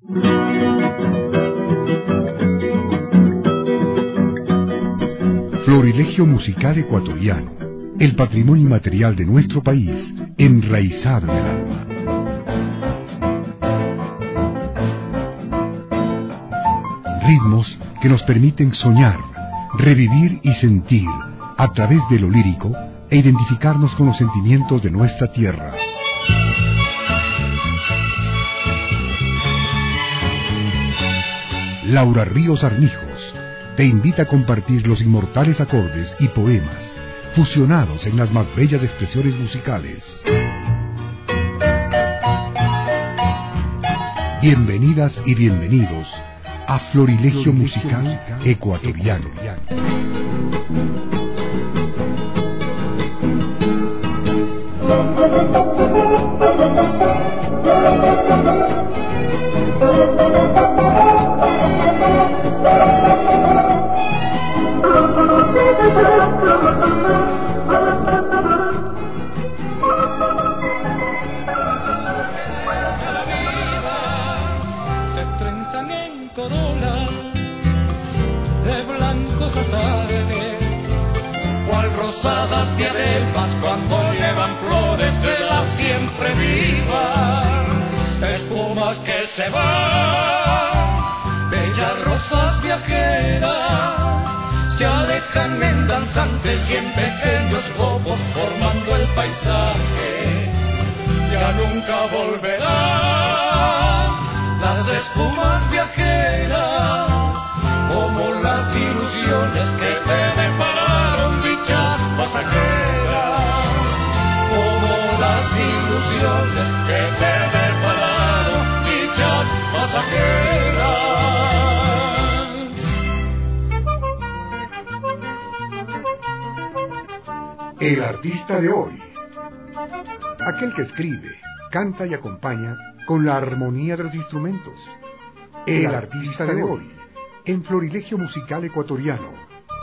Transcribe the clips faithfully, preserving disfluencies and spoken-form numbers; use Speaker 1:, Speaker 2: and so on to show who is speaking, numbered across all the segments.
Speaker 1: Florilegio musical ecuatoriano, el patrimonio inmaterial de nuestro país, enraizado en el alma. Ritmos que nos permiten soñar, revivir y sentir, a través de lo lírico, e identificarnos con los sentimientos de nuestra tierra. Laura Ríos Armijos te invita a compartir los inmortales acordes y poemas fusionados en las más bellas expresiones musicales. Bienvenidas y bienvenidos a Florilegio Musical Ecuatoriano.
Speaker 2: Se trenzan en corolas de blancos azares, cual rosadas diademas cuando llevan flores de la siempre viva, espumas que se van, bellas rosas viajeras, se alejan en danzantes y en pequeños globos formando el paisaje, ya nunca volverán las espumas viajeras, como las ilusiones que te depararon dichas pasajeras, como las ilusiones que te depararon dichas pasajeras.
Speaker 1: El artista de hoy, aquel que escribe, canta y acompaña con la armonía de los instrumentos. El, El artista, artista de hoy, en Florilegio Musical Ecuatoriano.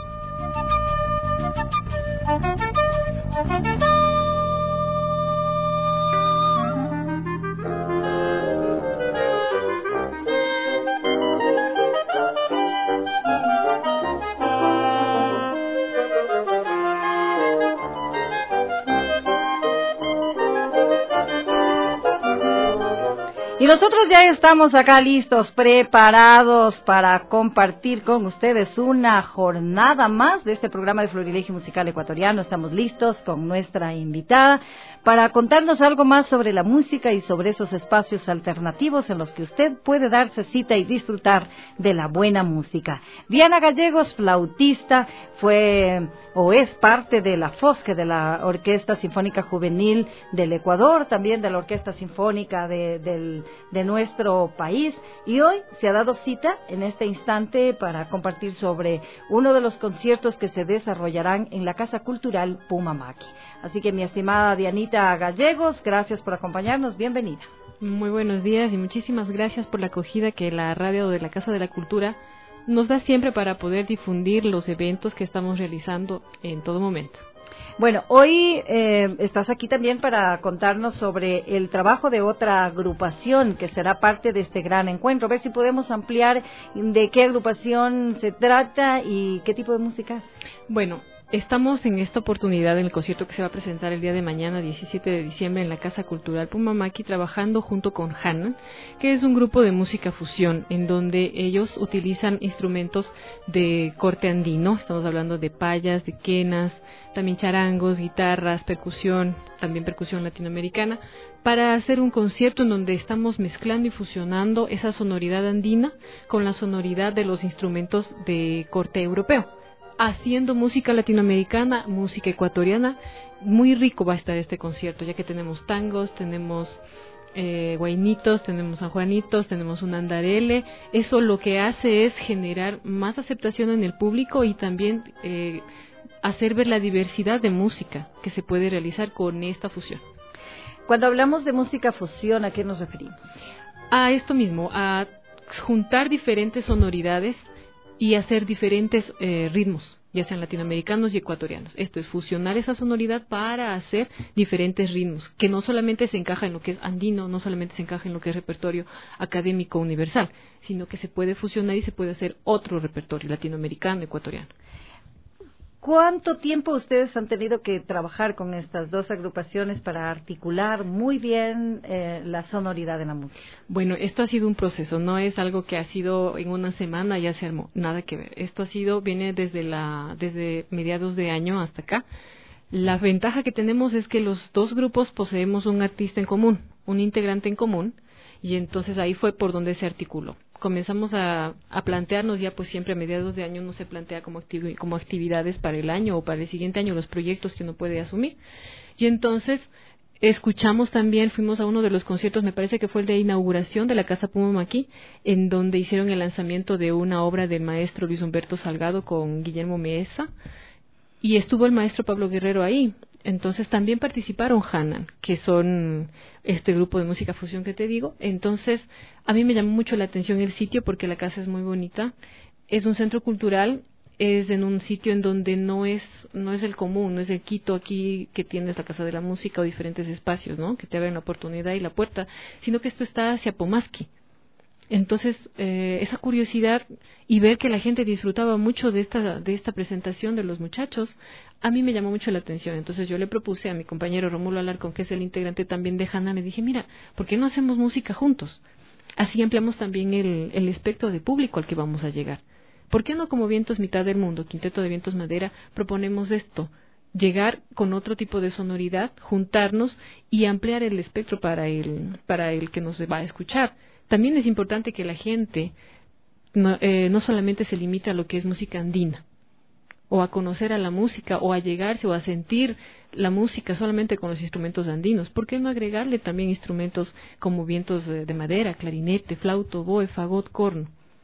Speaker 3: Y nosotros ya estamos acá listos, preparados para compartir con ustedes una jornada más de este programa de Florilegio Musical Ecuatoriano. Estamos listos con nuestra invitada para contarnos algo más sobre la música y sobre esos espacios alternativos en los que usted puede darse cita y disfrutar de la buena música. Diana Gallegos, flautista, fue o es parte de la FOSCE, de la Orquesta Sinfónica Juvenil del Ecuador, también de la Orquesta Sinfónica de, del, de nuestro país, y hoy se ha dado cita en este instante para compartir sobre uno de los conciertos que se desarrollarán en la Casa Cultural Pumamaqui. Así que mi estimada Dianita Gallegos, gracias por acompañarnos, bienvenida.
Speaker 4: Muy buenos días y muchísimas gracias por la acogida que la radio de la Casa de la Cultura nos da siempre para poder difundir los eventos que estamos realizando en todo momento.
Speaker 3: Bueno, hoy eh, estás aquí también para contarnos sobre el trabajo de otra agrupación que será parte de este gran encuentro. A ver si podemos ampliar de qué agrupación se trata y qué tipo de música.
Speaker 4: Bueno, estamos en esta oportunidad en el concierto que se va a presentar el día de mañana, diecisiete de diciembre, en la Casa Cultural Pumamaqui, trabajando junto con Hanan, que es un grupo de música fusión, en donde ellos utilizan instrumentos de corte andino. Estamos hablando de payas, de quenas, también charangos, guitarras, percusión, también percusión latinoamericana, para hacer un concierto en donde estamos mezclando y fusionando esa sonoridad andina con la sonoridad de los instrumentos de corte europeo, haciendo música latinoamericana, música ecuatoriana. Muy rico va a estar este concierto, ya que tenemos tangos, tenemos eh, guainitos, tenemos sanjuanitos, tenemos un andarele. Eso lo que hace es generar más aceptación en el público y también eh, hacer ver la diversidad de música que se puede realizar con esta fusión.
Speaker 3: Cuando hablamos de música fusión, ¿a qué nos referimos?
Speaker 4: A esto mismo, a juntar diferentes sonoridades y hacer diferentes eh, ritmos, ya sean latinoamericanos y ecuatorianos. Esto es fusionar esa sonoridad para hacer diferentes ritmos, que no solamente se encaja en lo que es andino, no solamente se encaja en lo que es repertorio académico universal, sino que se puede fusionar y se puede hacer otro repertorio latinoamericano, ecuatoriano.
Speaker 3: ¿Cuánto tiempo ustedes han tenido que trabajar con estas dos agrupaciones para articular muy bien eh, la sonoridad de la música?
Speaker 4: Bueno, esto ha sido un proceso, no es algo que ha sido en una semana ya se armó, nada que ver. Esto ha sido, viene desde la, desde mediados de año hasta acá. La ventaja que tenemos es que los dos grupos poseemos un artista en común, un integrante en común, y entonces ahí fue por donde se articuló. Comenzamos a, a plantearnos ya, pues siempre a mediados de año uno se plantea como, activi- como actividades para el año o para el siguiente año los proyectos que uno puede asumir. Y entonces escuchamos también, fuimos a uno de los conciertos, me parece que fue el de inauguración de la Casa Puma Maquí, en donde hicieron el lanzamiento de una obra del maestro Luis Humberto Salgado con Guillermo Mesa, y estuvo el maestro Pablo Guerrero ahí. Entonces también participaron Hanan, que son este grupo de música fusión que te digo. Entonces a mí me llamó mucho la atención el sitio porque la casa es muy bonita. Es un centro cultural, es en un sitio en donde no es no es el común, no es el Quito aquí que tienes la Casa de la Música o diferentes espacios, ¿no? Que te abren la oportunidad y la puerta, sino que esto está hacia Pomasqui. Entonces, eh, esa curiosidad y ver que la gente disfrutaba mucho de esta de esta presentación de los muchachos, a mí me llamó mucho la atención. Entonces yo le propuse a mi compañero Rómulo Alarcón, que es el integrante también de Hanan, le dije, mira, ¿por qué no hacemos música juntos? Así ampliamos también el, el espectro de público al que vamos a llegar. ¿Por qué no como Vientos Mitad del Mundo, Quinteto de Vientos Madera, proponemos esto? Llegar con otro tipo de sonoridad, juntarnos y ampliar el espectro para el, para el que nos va a escuchar. También es importante que la gente no, eh, no solamente se limite a lo que es música andina, o a conocer a la música, o a llegarse, o a sentir la música solamente con los instrumentos andinos. ¿Por qué no agregarle también instrumentos como vientos de, de madera, clarinete, flauto, oboe, fagot, corno?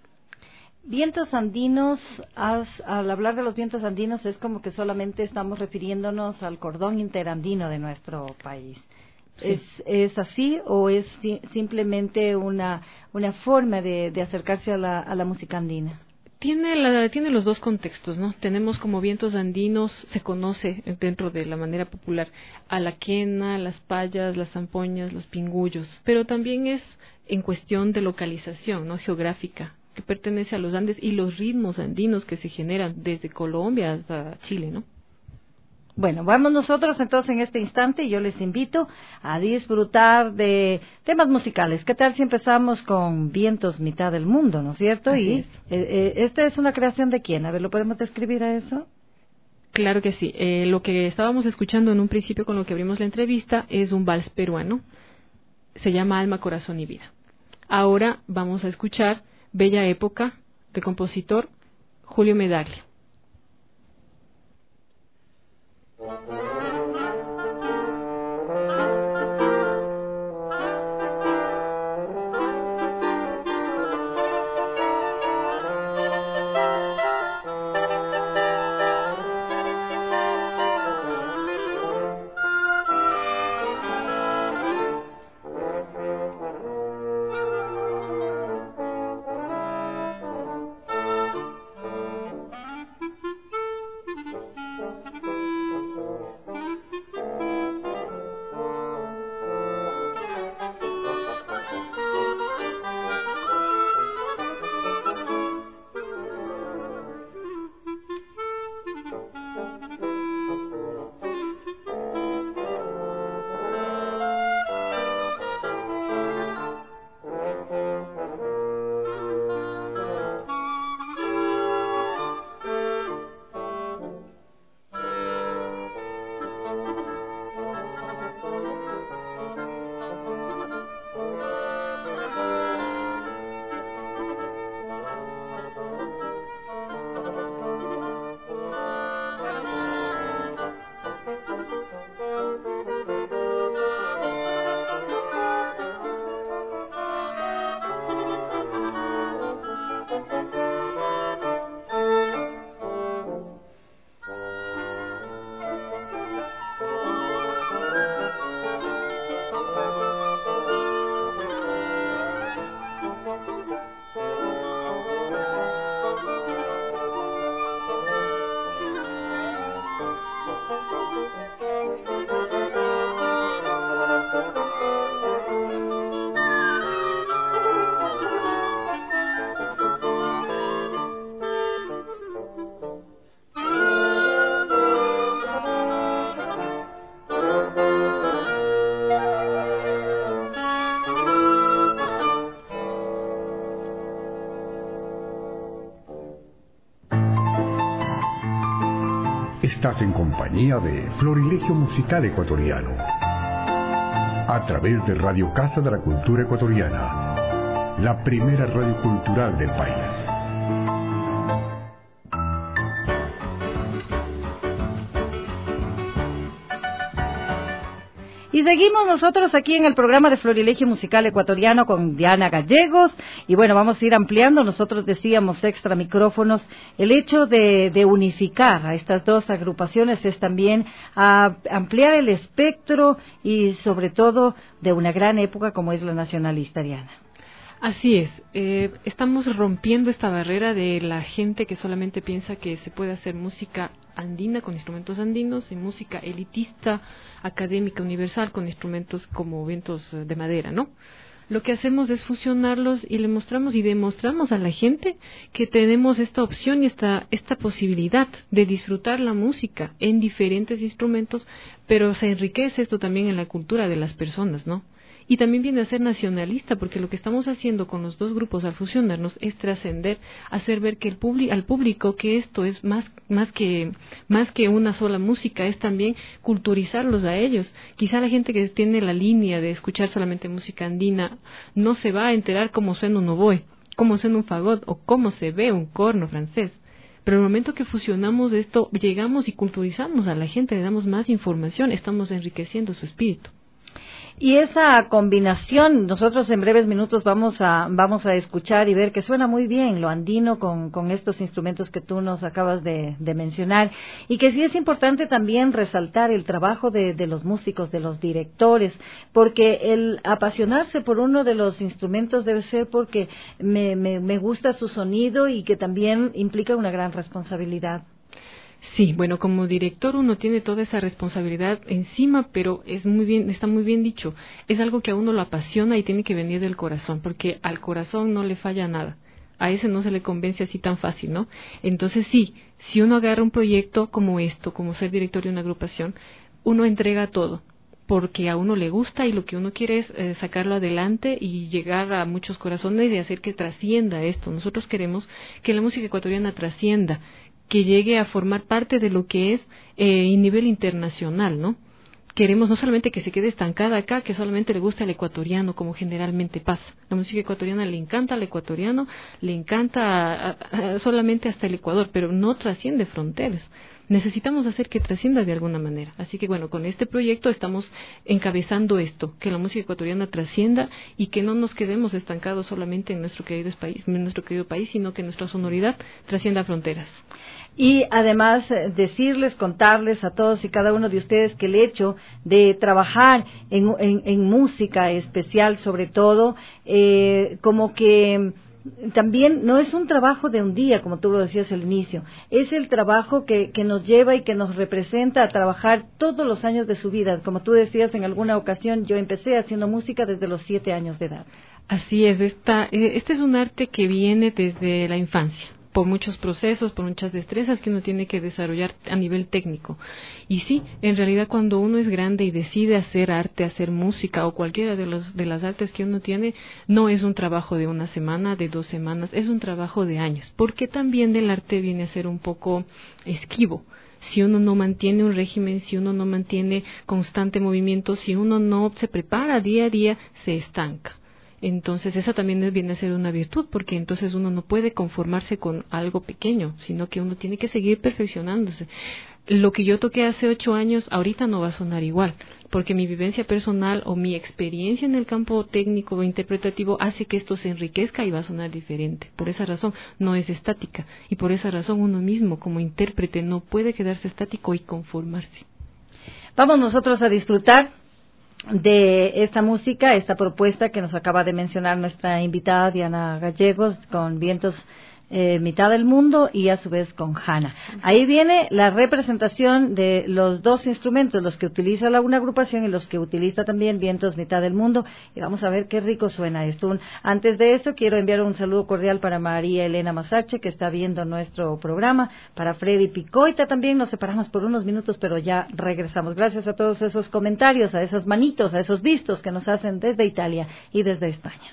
Speaker 3: Vientos andinos, has, al hablar de los vientos andinos es como que solamente estamos refiriéndonos al cordón interandino de nuestro país. Sí. ¿Es, ¿Es así o es si, simplemente una, una forma de, de acercarse a la, a la música andina?
Speaker 4: Tiene, la, tiene los dos contextos, ¿no? Tenemos como vientos andinos, se conoce dentro de la manera popular a la quena, las payas, las zampoñas, los pingullos, pero también es en cuestión de localización, ¿no? Geográfica, que pertenece a los Andes y los ritmos andinos que se generan desde Colombia hasta Chile, ¿no?
Speaker 3: Bueno, vamos nosotros entonces en este instante y yo les invito a disfrutar de temas musicales. ¿Qué tal si empezamos con Vientos Mitad del Mundo, ¿no es cierto?
Speaker 4: Así
Speaker 3: y
Speaker 4: es.
Speaker 3: Eh, eh, ¿esta es una creación de quién? A ver, ¿lo podemos describir a eso?
Speaker 4: Claro que sí. Eh, lo que estábamos escuchando en un principio con lo que abrimos la entrevista es un vals peruano. Se llama Alma, Corazón y Vida. Ahora vamos a escuchar Bella Época, del compositor Julio Medaglia.
Speaker 1: Estás en compañía de Florilegio Musical Ecuatoriano, a través de Radio Casa de la Cultura Ecuatoriana, la primera radio cultural del país.
Speaker 3: Y seguimos nosotros aquí en el programa de Florilegio Musical Ecuatoriano con Diana Gallegos. Y bueno, vamos a ir ampliando. Nosotros decíamos extra micrófonos. El hecho de, de unificar a estas dos agrupaciones es también a ampliar el espectro y sobre todo de una gran época como es la nacionalista, Diana.
Speaker 4: Así es, eh, estamos rompiendo esta barrera de la gente que solamente piensa que se puede hacer música andina con instrumentos andinos y música elitista, académica, universal con instrumentos como vientos de madera, ¿no? Lo que hacemos es fusionarlos y le mostramos y demostramos a la gente que tenemos esta opción y esta, esta posibilidad de disfrutar la música en diferentes instrumentos, pero se enriquece esto también en la cultura de las personas, ¿no? Y también viene a ser nacionalista, porque lo que estamos haciendo con los dos grupos al fusionarnos es trascender, hacer ver que el publi- al público que esto es más, más que, más que una sola música, es también culturizarlos a ellos. Quizá la gente que tiene la línea de escuchar solamente música andina no se va a enterar cómo suena un oboe, cómo suena un fagot o cómo se ve un corno francés. Pero en el momento que fusionamos esto, llegamos y culturizamos a la gente, le damos más información, estamos enriqueciendo su espíritu.
Speaker 3: Y esa combinación, nosotros en breves minutos vamos a vamos a escuchar y ver que suena muy bien lo andino con, con estos instrumentos que tú nos acabas de, de mencionar, y que sí es importante también resaltar el trabajo de, de los músicos, de los directores, porque el apasionarse por uno de los instrumentos debe ser porque me, me, me gusta su sonido y que también implica una gran responsabilidad.
Speaker 4: Sí, bueno, como director uno tiene toda esa responsabilidad encima, pero es muy bien, está muy bien dicho. Es algo que a uno lo apasiona y tiene que venir del corazón, porque al corazón no le falla nada. A ese no se le convence así tan fácil, ¿no? Entonces sí, si uno agarra un proyecto como esto, como ser director de una agrupación, uno entrega todo, porque a uno le gusta y lo que uno quiere es eh, sacarlo adelante y llegar a muchos corazones y hacer que trascienda esto. Nosotros queremos que la música ecuatoriana trascienda, que llegue a formar parte de lo que es eh, a nivel internacional, ¿no? Queremos no solamente que se quede estancada acá, que solamente le gusta al ecuatoriano, como generalmente pasa. La música ecuatoriana le encanta al ecuatoriano, le encanta a, a, a, solamente hasta el Ecuador, pero no trasciende fronteras. Necesitamos hacer que trascienda de alguna manera. Así que bueno, con este proyecto estamos encabezando esto, que la música ecuatoriana trascienda y que no nos quedemos estancados solamente en nuestro querido país, en nuestro querido país, sino que nuestra sonoridad trascienda fronteras.
Speaker 3: Y además decirles, contarles a todos y cada uno de ustedes que el hecho de trabajar en, en, en música especial, sobre todo, eh, como que también no es un trabajo de un día, como tú lo decías al inicio, es el trabajo que, que nos lleva y que nos representa a trabajar todos los años de su vida. Como tú decías en alguna ocasión, yo empecé haciendo música desde los siete años de edad.
Speaker 4: Así es, esta, este es un arte que viene desde la infancia, por muchos procesos, por muchas destrezas que uno tiene que desarrollar a nivel técnico. Y sí, en realidad cuando uno es grande y decide hacer arte, hacer música o cualquiera de los de las artes que uno tiene, no es un trabajo de una semana, de dos semanas, es un trabajo de años, porque también el arte viene a ser un poco esquivo. Si uno no mantiene un régimen, si uno no mantiene constante movimiento, si uno no se prepara día a día, se estanca. Entonces esa también viene a ser una virtud, porque entonces uno no puede conformarse con algo pequeño, sino que uno tiene que seguir perfeccionándose. Lo que yo toqué hace ocho años, ahorita no va a sonar igual, porque mi vivencia personal o mi experiencia en el campo técnico o interpretativo hace que esto se enriquezca y va a sonar diferente. Por esa razón no es estática, y por esa razón uno mismo como intérprete no puede quedarse estático y conformarse.
Speaker 3: Vamos nosotros a disfrutar de esta música, esta propuesta que nos acaba de mencionar nuestra invitada Diana Gallegos, con Vientos eh, Mitad del Mundo y a su vez con Hanna. Ahí viene la representación de los dos instrumentos, los que utiliza la una agrupación y los que utiliza también Vientos Mitad del Mundo, y vamos a ver qué rico suena esto. Antes de eso quiero enviar un saludo cordial para María Elena Masache, que está viendo nuestro programa, para Freddy Picoita también. Nos separamos por unos minutos, pero ya regresamos. Gracias a todos esos comentarios, a esos manitos, a esos vistos que nos hacen desde Italia y desde España.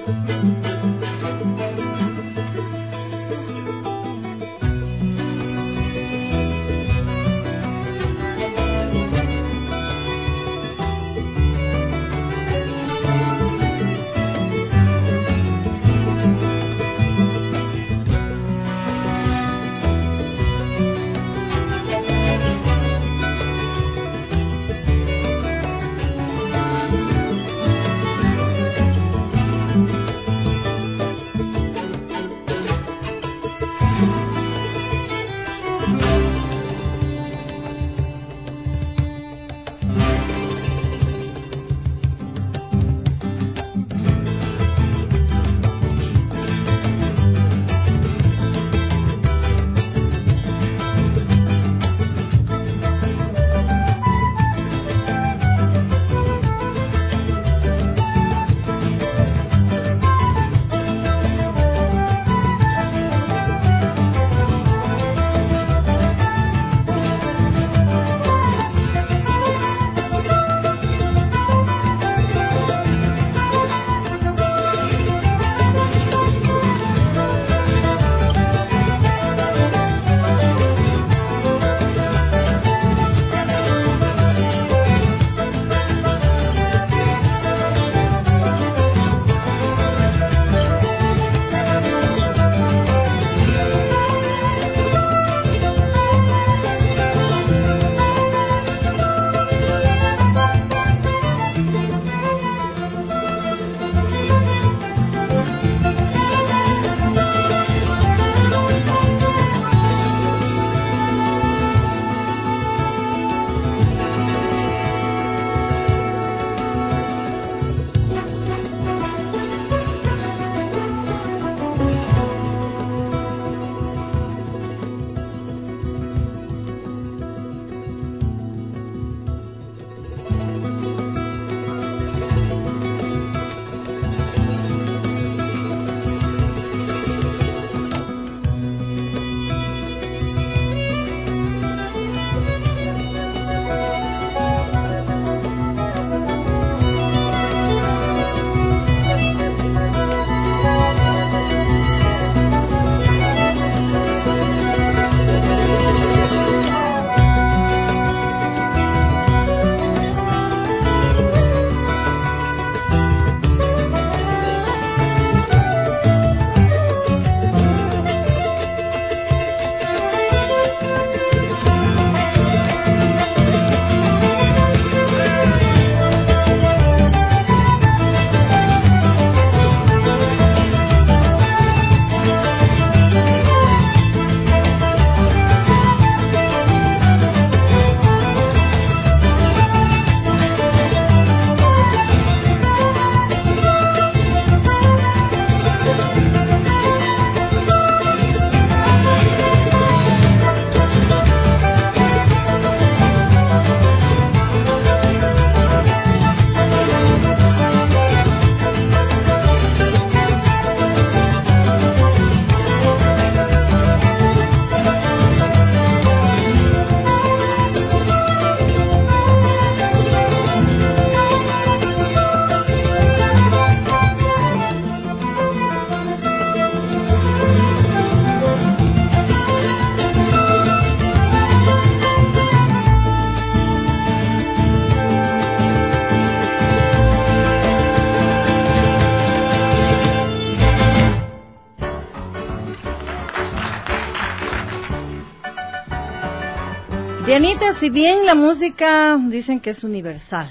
Speaker 3: Dianita, si bien la música dicen que es universal,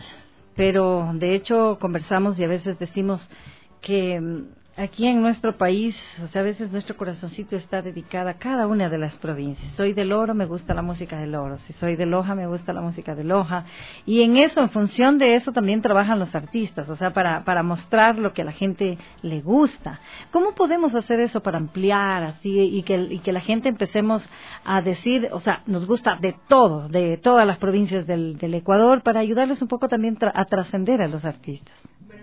Speaker 3: pero de hecho conversamos y a veces decimos que aquí en nuestro país, o sea, a veces nuestro corazoncito está dedicado a cada una de las provincias. Soy del Oro, me gusta la música del Oro. Si soy de Loja, me gusta la música de Loja. Y en eso, en función de eso, también trabajan los artistas, o sea, para, para mostrar lo que a la gente le gusta. ¿Cómo podemos hacer eso para ampliar así y que, y que la gente empecemos a decir, o sea, nos gusta de todo, de todas las provincias del, del Ecuador, para ayudarles un poco también tra- a trascender a los artistas?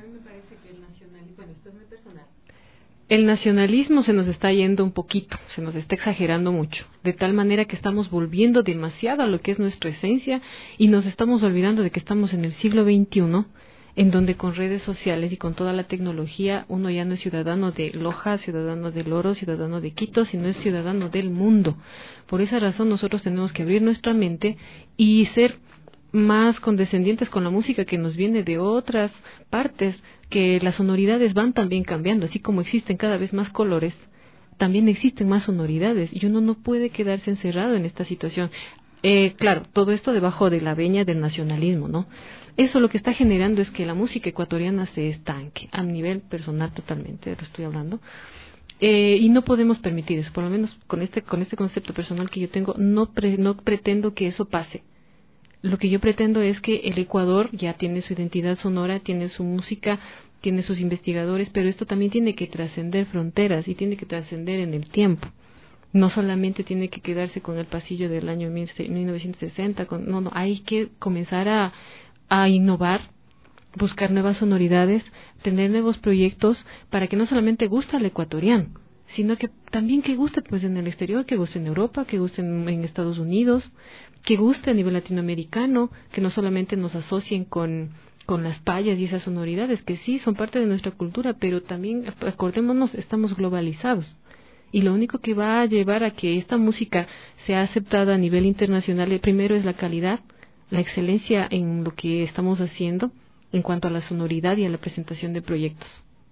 Speaker 4: El nacionalismo se nos está yendo un poquito, se nos está exagerando mucho, de tal manera que estamos volviendo demasiado a lo que es nuestra esencia y nos estamos olvidando de que estamos en el siglo veintiuno, en donde con redes sociales y con toda la tecnología uno ya no es ciudadano de Loja, ciudadano del Oro, ciudadano de Quito, sino es ciudadano del mundo. Por esa razón nosotros tenemos que abrir nuestra mente y ser más condescendientes con la música que nos viene de otras partes, que las sonoridades van también cambiando, así como existen cada vez más colores, también existen más sonoridades y uno no puede quedarse encerrado en esta situación. Eh, claro, todo esto debajo de la veña del nacionalismo, ¿no? Eso lo que está generando es que la música ecuatoriana se estanque, a nivel personal totalmente, lo estoy hablando, eh, y no podemos permitir eso, por lo menos con este con este concepto personal que yo tengo, no, pre, no pretendo que eso pase. Lo que yo pretendo es que el Ecuador ya tiene su identidad sonora, tiene su música, tiene sus investigadores, pero esto también tiene que trascender fronteras y tiene que trascender en el tiempo. No solamente tiene que quedarse con el pasillo del año mil novecientos sesenta, con, no, no, hay que comenzar a, a innovar, buscar nuevas sonoridades, tener nuevos proyectos para que no solamente guste al ecuatoriano, sino que también que guste pues en el exterior, que guste en Europa, que guste en, en Estados Unidos, que guste a nivel latinoamericano, que no solamente nos asocien con, con las payas y esas sonoridades, que sí son parte de nuestra cultura, pero también, acordémonos, estamos globalizados. Y lo único que va a llevar a que esta música sea aceptada a nivel internacional, primero es la calidad, la excelencia en lo que estamos haciendo en cuanto a la sonoridad y a la presentación de proyectos.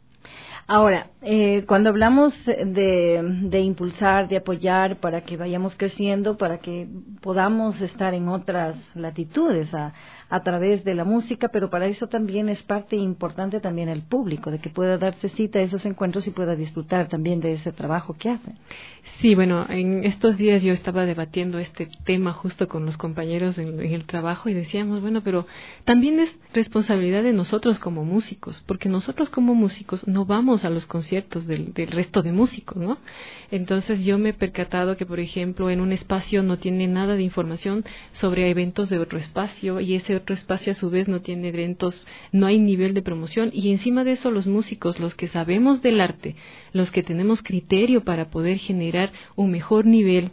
Speaker 3: Ahora, eh, cuando hablamos de, de impulsar, de apoyar para que vayamos creciendo, para que podamos estar en otras latitudes a, a través de la música, pero para eso también es parte importante también el público, de que pueda darse cita a esos encuentros y pueda disfrutar también de ese trabajo que hacen.
Speaker 4: Sí, bueno, en estos días yo estaba debatiendo este tema justo con los compañeros en, en el trabajo y decíamos, bueno, pero también es responsabilidad de nosotros como músicos, porque nosotros como músicos no vamos a los conciertos del, del resto de músicos, ¿no? Entonces yo me he percatado que, por ejemplo, en un espacio no tiene nada de información sobre eventos de otro espacio y ese otro espacio a su vez no tiene eventos, no hay nivel de promoción y encima de eso los músicos, los que sabemos del arte, los que tenemos criterio para poder generar un mejor nivel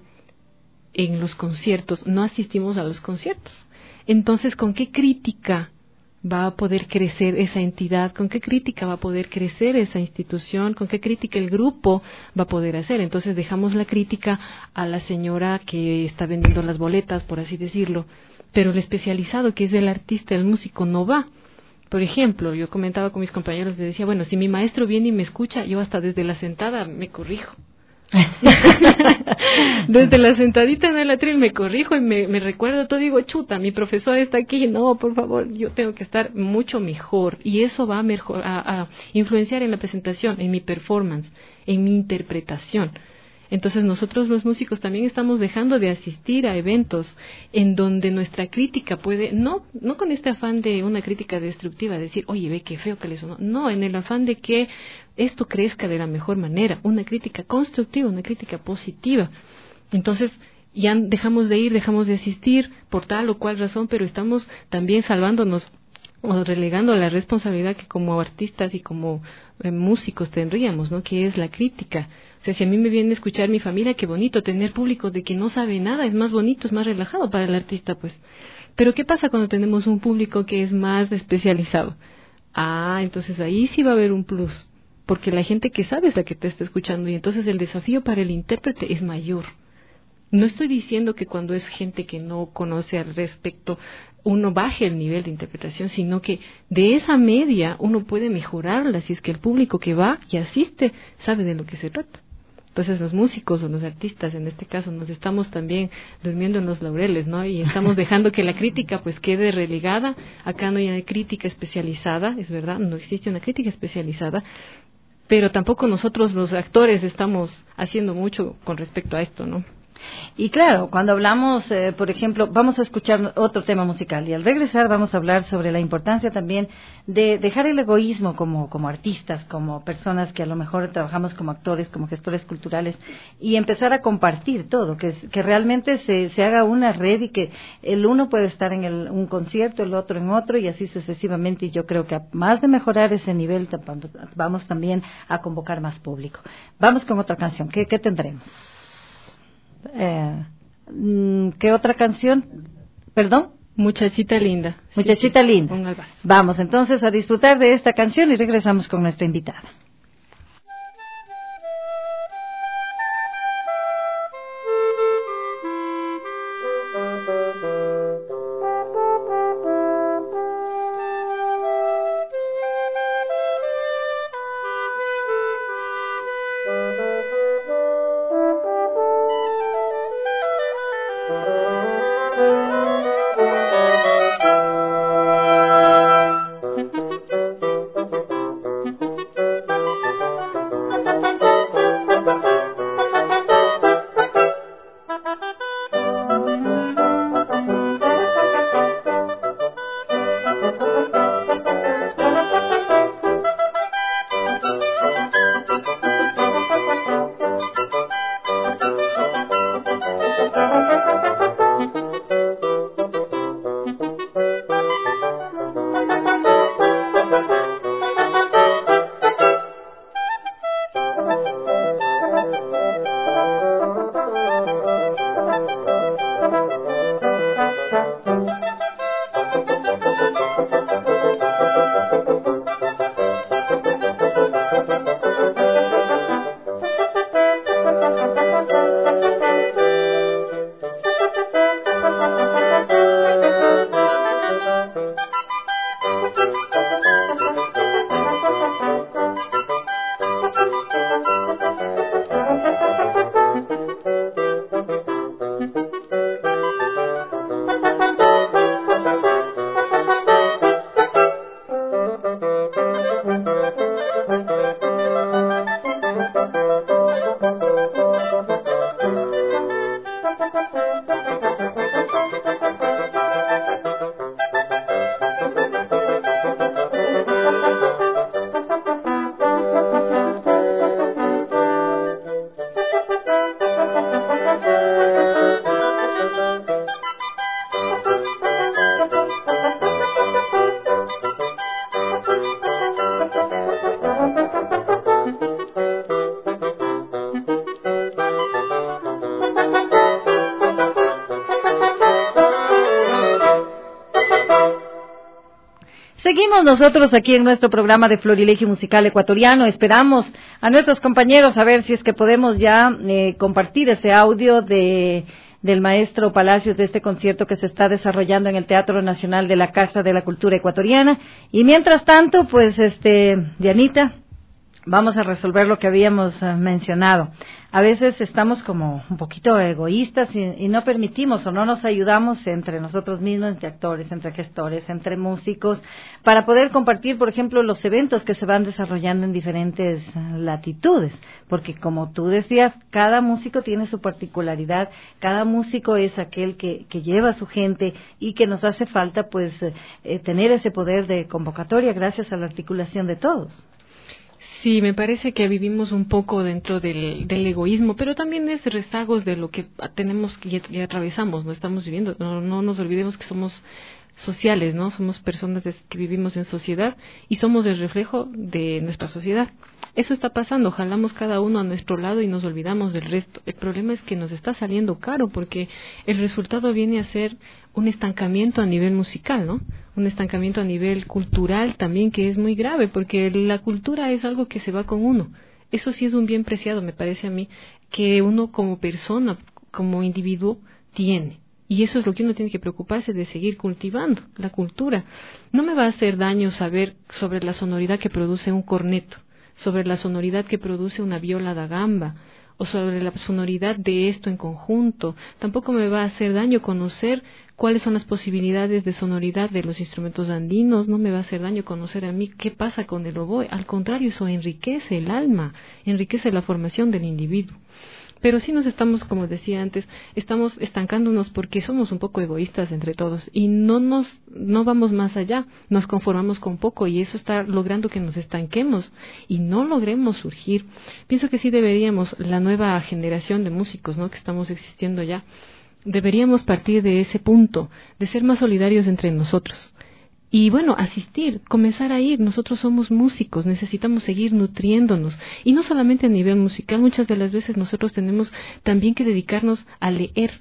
Speaker 4: en los conciertos, no asistimos a los conciertos. Entonces, ¿con qué crítica va a poder crecer esa entidad? ¿Con qué crítica va a poder crecer esa institución? ¿Con qué crítica el grupo va a poder hacer? Entonces dejamos la crítica a la señora que está vendiendo las boletas, por así decirlo, pero el especializado, que es el artista, el músico, no va. Por ejemplo, yo comentaba con mis compañeros, les decía, bueno, si mi maestro viene y me escucha, yo hasta desde la sentada me corrijo. Desde la sentadita en el atril me corrijo y me, me recuerdo todo, digo, chuta, mi profesor está aquí, no, por favor, yo tengo que estar mucho mejor y eso va a, mejor, a, a influenciar en la presentación, en mi performance, en mi interpretación. Entonces nosotros los músicos también estamos dejando de asistir a eventos en donde nuestra crítica puede, no no con este afán de una crítica destructiva, decir, oye, ve qué feo que le sonó, no, en el afán de que esto crezca de la mejor manera, una crítica constructiva, una crítica positiva. Entonces ya dejamos de ir, dejamos de asistir por tal o cual razón, pero estamos también salvándonos o relegando la responsabilidad que como artistas y como eh, músicos tendríamos, ¿no? Que es la crítica. O sea, si a mí me viene a escuchar mi familia, qué bonito tener público de que no sabe nada, es más bonito, es más relajado para el artista, pues. Pero ¿qué pasa cuando tenemos un público que es más especializado? Ah, entonces ahí sí va a haber un plus, porque la gente que sabe es la que te está escuchando y entonces el desafío para el intérprete es mayor. No estoy diciendo que cuando es gente que no conoce al respecto uno baje el nivel de interpretación, sino que de esa media uno puede mejorarla si es que el público que va y asiste sabe de lo que se trata. Entonces los músicos o los artistas, en este caso, nos estamos también durmiendo en los laureles, ¿no? Y estamos dejando que la crítica pues quede relegada. Acá no hay crítica especializada, es verdad, no existe una crítica especializada, pero tampoco nosotros los actores estamos haciendo mucho con respecto a esto, ¿no?
Speaker 3: Y claro, cuando hablamos, eh, por ejemplo, vamos a escuchar otro tema musical y al regresar vamos a hablar sobre la importancia también de dejar el egoísmo como, como artistas, como personas que a lo mejor trabajamos como actores, como gestores culturales y empezar a compartir todo, que, que realmente se, se haga una red y que el uno puede estar en el, un concierto, el otro en otro y así sucesivamente. Y yo creo que más de mejorar ese nivel vamos también a convocar más público. Vamos con otra canción. ¿Qué, qué tendremos? Eh, ¿Qué otra canción? ¿Perdón?
Speaker 4: Muchachita linda.
Speaker 3: Muchachita
Speaker 4: sí, sí.
Speaker 3: linda.
Speaker 4: Un albazo.
Speaker 3: Vamos entonces a disfrutar de esta canción y regresamos con nuestra invitada. Seguimos nosotros aquí en nuestro programa de Florilegio Musical Ecuatoriano. Esperamos a nuestros compañeros a ver si es que podemos ya eh, compartir ese audio de del maestro Palacios de este concierto que se está desarrollando en el Teatro Nacional de la Casa de la Cultura Ecuatoriana. Y mientras tanto, pues, este, Dianita, vamos a resolver lo que habíamos uh, mencionado. A veces estamos como un poquito egoístas y, y no permitimos o no nos ayudamos entre nosotros mismos, entre actores, entre gestores, entre músicos, para poder compartir, por ejemplo, los eventos que se van desarrollando en diferentes uh, latitudes. Porque como tú decías, cada músico tiene su particularidad, cada músico es aquel que, que lleva a su gente y que nos hace falta, pues, eh, tener ese poder de convocatoria gracias a la articulación de todos.
Speaker 4: Sí, me parece que vivimos un poco dentro del, del egoísmo, pero también es rezagos de lo que tenemos y, y atravesamos, no estamos viviendo, no, no nos olvidemos que somos sociales, ¿no? Somos personas que vivimos en sociedad y somos el reflejo de nuestra sociedad. Eso está pasando, jalamos cada uno a nuestro lado y nos olvidamos del resto. El problema es que nos está saliendo caro porque el resultado viene a ser un estancamiento a nivel musical, ¿no? Un estancamiento a nivel cultural también que es muy grave porque la cultura es algo que se va con uno. Eso sí es un bien preciado, me parece a mí, que uno como persona, como individuo, tiene. Y eso es lo que uno tiene que preocuparse de seguir cultivando, la cultura. No me va a hacer daño saber sobre la sonoridad que produce un corneto, sobre la sonoridad que produce una viola da gamba, o sobre la sonoridad de esto en conjunto. Tampoco me va a hacer daño conocer cuáles son las posibilidades de sonoridad de los instrumentos andinos. No me va a hacer daño conocer a mí qué pasa con el oboe. Al contrario, eso enriquece el alma, enriquece la formación del individuo. Pero sí nos estamos, como decía antes, estamos estancándonos porque somos un poco egoístas entre todos y no nos no vamos más allá, nos conformamos con poco y eso está logrando que nos estanquemos y no logremos surgir. Pienso que sí deberíamos, la nueva generación de músicos, ¿no?, que estamos existiendo ya, deberíamos partir de ese punto, de ser más solidarios entre nosotros. Y bueno, asistir, comenzar a ir. Nosotros somos músicos, necesitamos seguir nutriéndonos. Y no solamente a nivel musical, muchas de las veces nosotros tenemos también que dedicarnos a leer.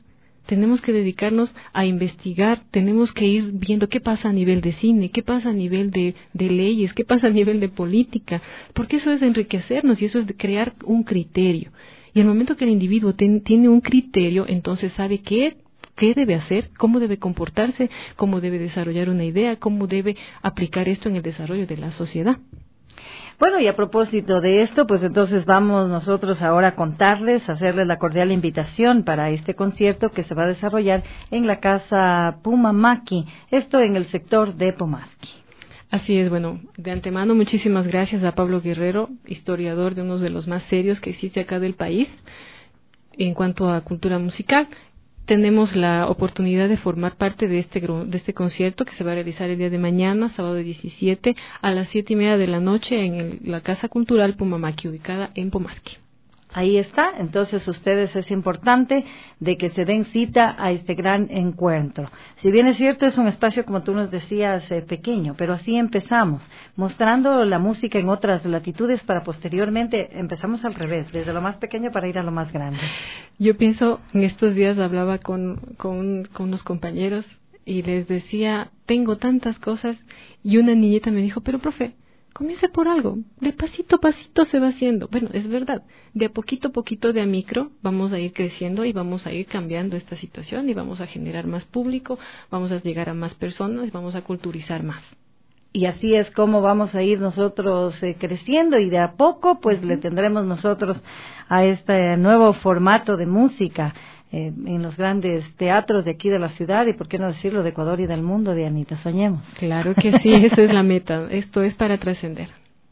Speaker 4: Tenemos que dedicarnos a investigar, tenemos que ir viendo qué pasa a nivel de cine, qué pasa a nivel de, de leyes, qué pasa a nivel de política, porque eso es enriquecernos y eso es de crear un criterio. Y el momento que el individuo ten, tiene un criterio, entonces sabe qué, qué debe hacer, cómo debe comportarse, cómo debe desarrollar una idea, cómo debe aplicar esto en el desarrollo de la sociedad.
Speaker 3: Bueno, y a propósito de esto, pues entonces vamos nosotros ahora a contarles, a hacerles la cordial invitación para este concierto que se va a desarrollar en la Casa Pumamaqui, esto en el sector de Pomasqui.
Speaker 4: Así es, bueno, de antemano muchísimas gracias a Pablo Guerrero, historiador de uno de los más serios que existe acá del país en cuanto a cultura musical. Tenemos la oportunidad de formar parte de este de este concierto que se va a realizar el día de mañana, sábado diecisiete, a las siete y media de la noche en el, la Casa Cultural Pumamaqui, ubicada en Pomasqui.
Speaker 3: Ahí está, entonces ustedes es importante de que se den cita a este gran encuentro. Si bien es cierto, es un espacio, como tú nos decías, eh, pequeño, pero así empezamos, mostrando la música en otras latitudes para posteriormente, empezamos al revés, desde lo más pequeño para ir a lo más grande.
Speaker 4: Yo pienso, en estos días hablaba con, con, con unos compañeros y les decía, tengo tantas cosas, y una niñita me dijo, pero profe, comience por algo, de pasito a pasito se va haciendo. Bueno, es verdad, de a poquito a poquito, de a micro, vamos a ir creciendo y vamos a ir cambiando esta situación y vamos a generar más público, vamos a llegar a más personas y vamos a culturizar más.
Speaker 3: Y así es como vamos a ir nosotros eh, creciendo y de a poco pues uh-huh. le tendremos nosotros a este nuevo formato de música eh, en los grandes teatros de aquí de la ciudad y por qué no decirlo de Ecuador y del mundo, Dianita, soñemos.
Speaker 4: Claro que sí, esa es la meta, esto es para trascender.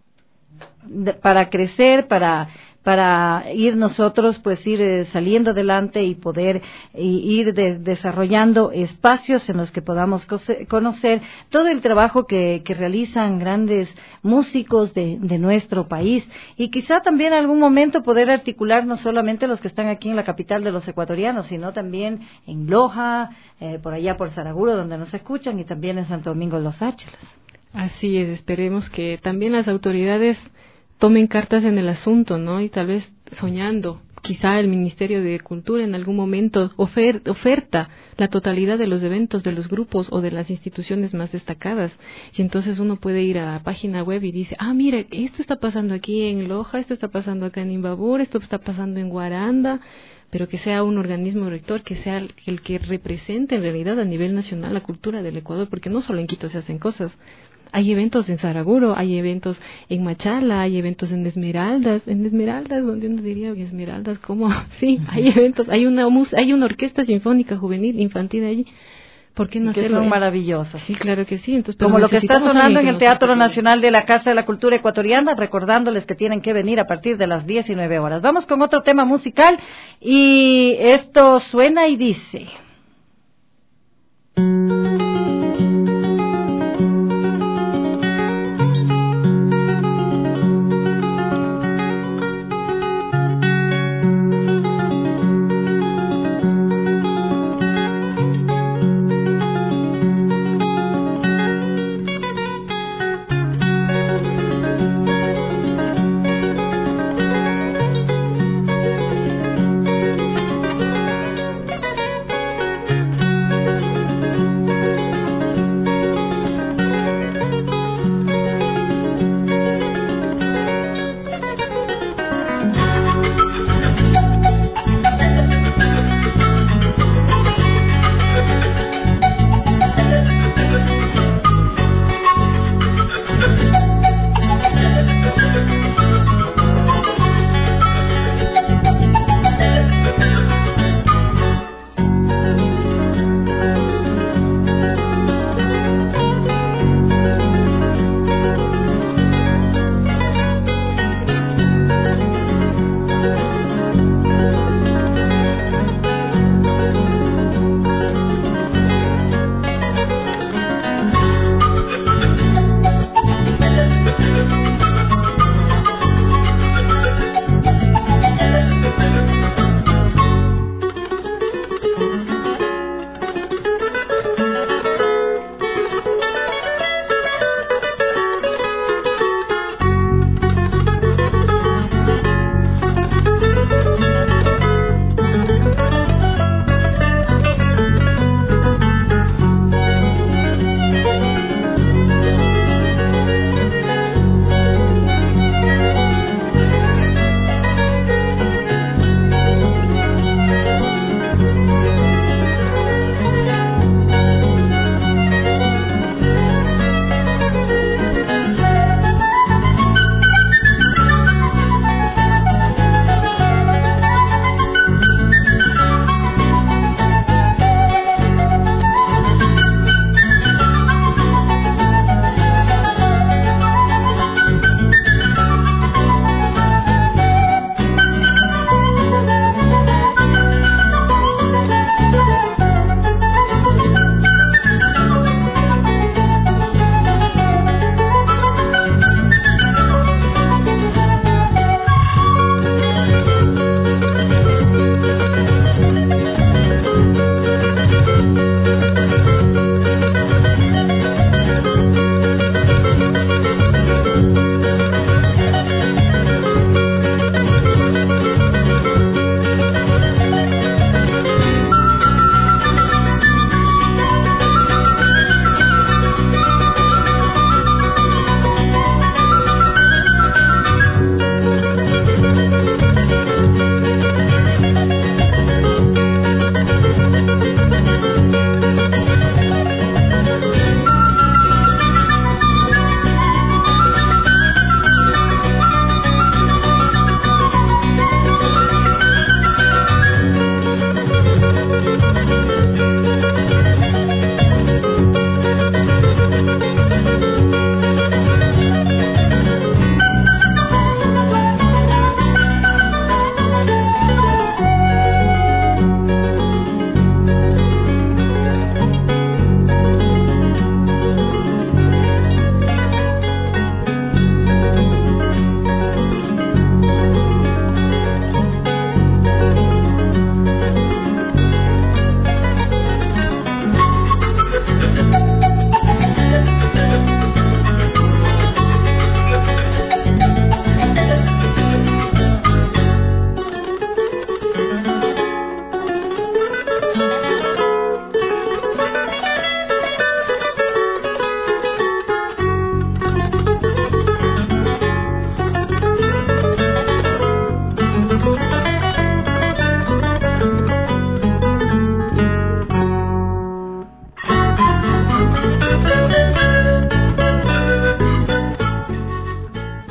Speaker 3: De, para crecer, para para ir nosotros pues ir eh, saliendo adelante y poder y, ir de, desarrollando espacios en los que podamos cose, conocer todo el trabajo que, que realizan grandes músicos de, de nuestro país y quizá también en algún momento poder articular no solamente los que están aquí en la capital de los ecuatorianos, sino también en Loja, eh, por allá por Saraguro donde nos escuchan y también en Santo Domingo de los Áchilas.
Speaker 4: Así es, esperemos que también las autoridades tomen cartas en el asunto, ¿no? Y tal vez soñando, quizá el Ministerio de Cultura en algún momento ofer- oferta la totalidad de los eventos de los grupos o de las instituciones más destacadas. Y entonces uno puede ir a la página web y dice, ah, mira, esto está pasando aquí en Loja, esto está pasando acá en Imbabur, esto está pasando en Guaranda, pero que sea un organismo rector, que sea el, el que represente en realidad a nivel nacional la cultura del Ecuador, porque no solo en Quito se hacen cosas. Hay eventos en Saraguro, hay eventos en Machala, hay eventos en Esmeraldas, en Esmeraldas, donde uno diría, Esmeraldas, ¿cómo? Sí, hay eventos, hay una hay una orquesta sinfónica juvenil, infantil allí. ¿Por qué no
Speaker 3: que
Speaker 4: hacerlo?
Speaker 3: Son maravillosas.
Speaker 4: Sí, claro que sí. Entonces,
Speaker 3: como lo que está sonando en el Teatro Nacional
Speaker 4: de
Speaker 3: de la Casa de la Cultura Ecuatoriana, recordándoles que tienen que venir a partir de las diecinueve horas. Vamos con otro tema musical y esto suena y dice...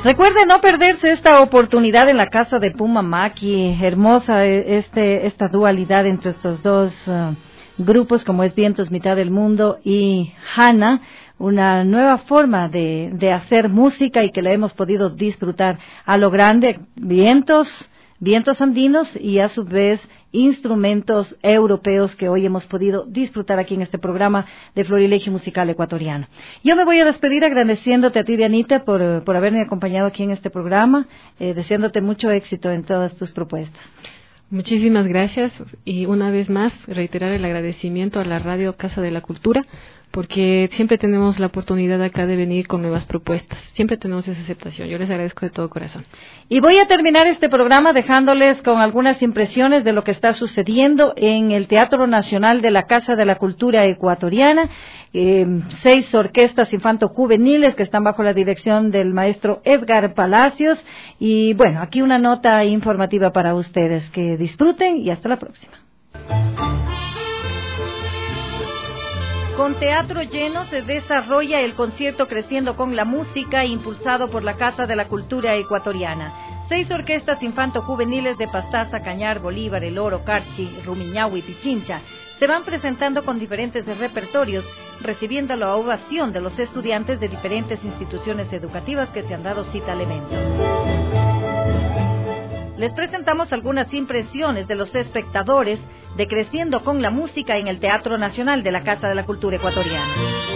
Speaker 3: Recuerde no perderse esta oportunidad en la casa de Puma Maki, hermosa este, esta dualidad entre estos dos uh, grupos como es Vientos Mitad del Mundo y Hana, una nueva forma de, de hacer música y que la hemos podido disfrutar a lo grande, vientos, vientos andinos y a su vez instrumentos europeos que hoy hemos podido disfrutar aquí en este programa de Florilegio Musical Ecuatoriano. Yo me voy a despedir agradeciéndote a ti, Dianita, por, por haberme acompañado aquí en este programa, eh, deseándote mucho éxito en todas tus propuestas.
Speaker 4: Muchísimas gracias y una vez más reiterar el agradecimiento a la Radio Casa de la Cultura, porque siempre tenemos la oportunidad acá de venir con nuevas propuestas. Siempre tenemos esa aceptación. Yo les agradezco de todo corazón.
Speaker 3: Y voy a terminar este programa dejándoles con algunas impresiones de lo que está sucediendo en el Teatro Nacional de la Casa de la Cultura Ecuatoriana. Eh, seis orquestas infanto-juveniles que están bajo la dirección del maestro Edgar Palacios. Y bueno, aquí una nota informativa para ustedes. Que disfruten y hasta la próxima. Con teatro lleno se desarrolla el concierto Creciendo con la Música, impulsado por la Casa de la Cultura Ecuatoriana. Seis orquestas infanto-juveniles de Pastaza, Cañar, Bolívar, El Oro, Carchi, Rumiñahui y Pichincha se van presentando con diferentes repertorios, recibiendo la ovación de los estudiantes de diferentes instituciones educativas que se han dado cita al evento. Les presentamos algunas impresiones de los espectadores de Creciendo con la Música en el Teatro Nacional de la Casa de la Cultura Ecuatoriana.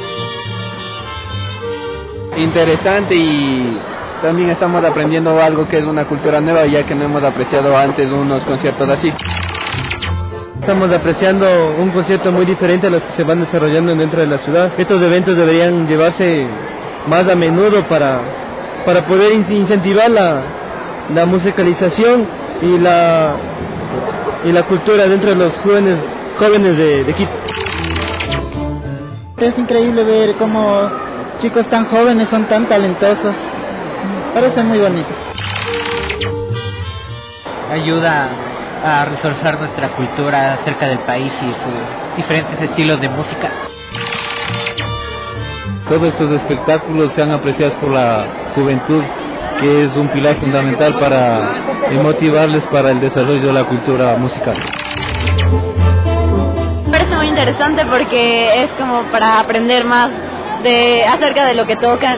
Speaker 5: Interesante y también estamos aprendiendo algo que es una cultura nueva, ya que no hemos apreciado antes unos conciertos así.
Speaker 6: Estamos apreciando un concierto muy diferente a los que se van desarrollando dentro de la ciudad. Estos eventos deberían llevarse más a menudo para, para poder incentivar la, la musicalización y la, y la cultura dentro de los jóvenes, jóvenes de, de Quito.
Speaker 7: Es increíble ver cómo chicos tan jóvenes son tan talentosos. Parece muy bonito.
Speaker 8: Ayuda a reforzar nuestra cultura acerca del país y sus diferentes estilos de música.
Speaker 6: Todos estos espectáculos sean apreciados por la juventud, que es un pilar fundamental para motivarles para el desarrollo de la cultura musical.
Speaker 9: Me parece muy interesante porque es como para aprender más de acerca de lo que tocan.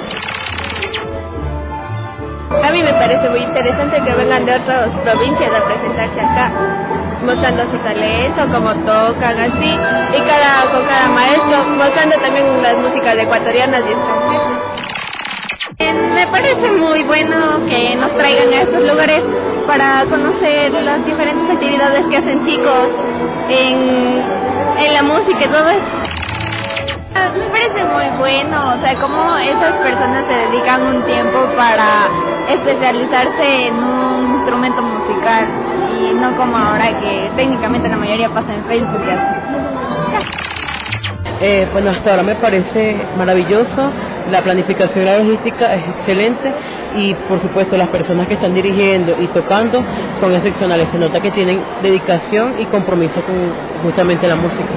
Speaker 10: A mí me parece muy interesante que vengan de otras provincias a presentarse acá, mostrando su talento, cómo tocan así, y cada, con cada maestro, mostrando también las músicas ecuatorianas y extranjeras.
Speaker 9: Me parece muy bueno que nos traigan a estos lugares para conocer las diferentes actividades que hacen chicos en, en la música y todo eso.
Speaker 10: Me parece muy bueno, o sea, cómo esas personas se dedican un tiempo para especializarse en un instrumento musical y no como ahora que técnicamente la mayoría pasa en Facebook y así.
Speaker 11: Eh, bueno, hasta ahora me parece maravilloso, la planificación y la logística es excelente y por supuesto las personas que están dirigiendo y tocando son excepcionales, se nota que tienen dedicación y compromiso con justamente la música.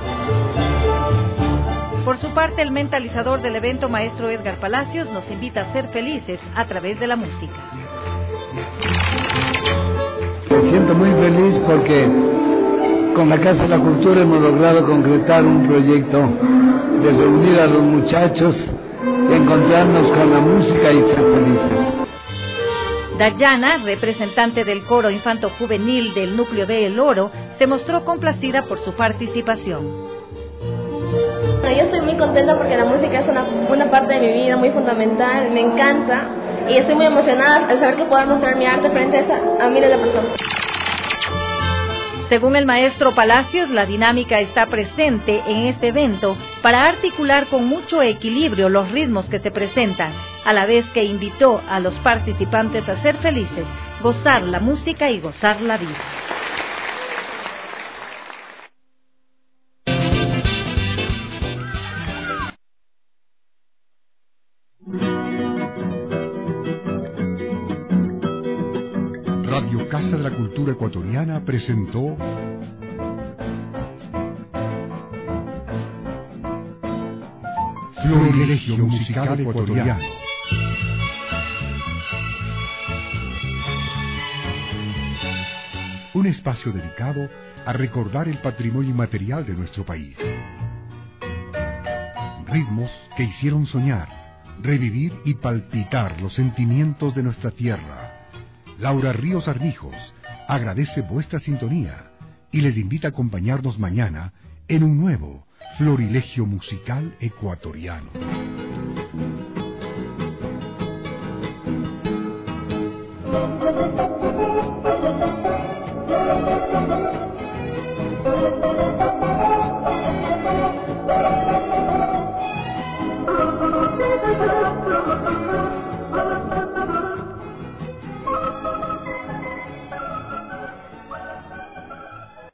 Speaker 3: Por su parte, el mentalizador del evento, maestro Edgar Palacios, nos invita a ser felices a través de la música.
Speaker 12: Me siento muy feliz porque con la Casa de la Cultura hemos logrado concretar un proyecto de reunir a los muchachos, de encontrarnos con la música y ser felices.
Speaker 3: Dayana, representante del coro infanto-juvenil del núcleo de El Oro, se mostró complacida por su participación.
Speaker 10: Bueno, yo estoy muy contenta porque la música es una, una parte de mi vida muy fundamental, me encanta y estoy muy emocionada al saber que puedo mostrar mi arte frente a, esa, a miles de personas.
Speaker 3: Según el maestro Palacios, la dinámica está presente en este evento para articular con mucho equilibrio los ritmos que se presentan, a la vez que invitó a los participantes a ser felices, gozar la música y gozar la vida.
Speaker 1: Radio Casa de la Cultura Ecuatoriana presentó Florilegio Musical Ecuatoriano. un espacio dedicado a recordar el patrimonio inmaterial de nuestro país. Ritmos que hicieron soñar, revivir y palpitar los sentimientos de nuestra tierra. Laura Ríos Armijos agradece vuestra sintonía y les invita a acompañarnos mañana en un nuevo Florilegio Musical Ecuatoriano.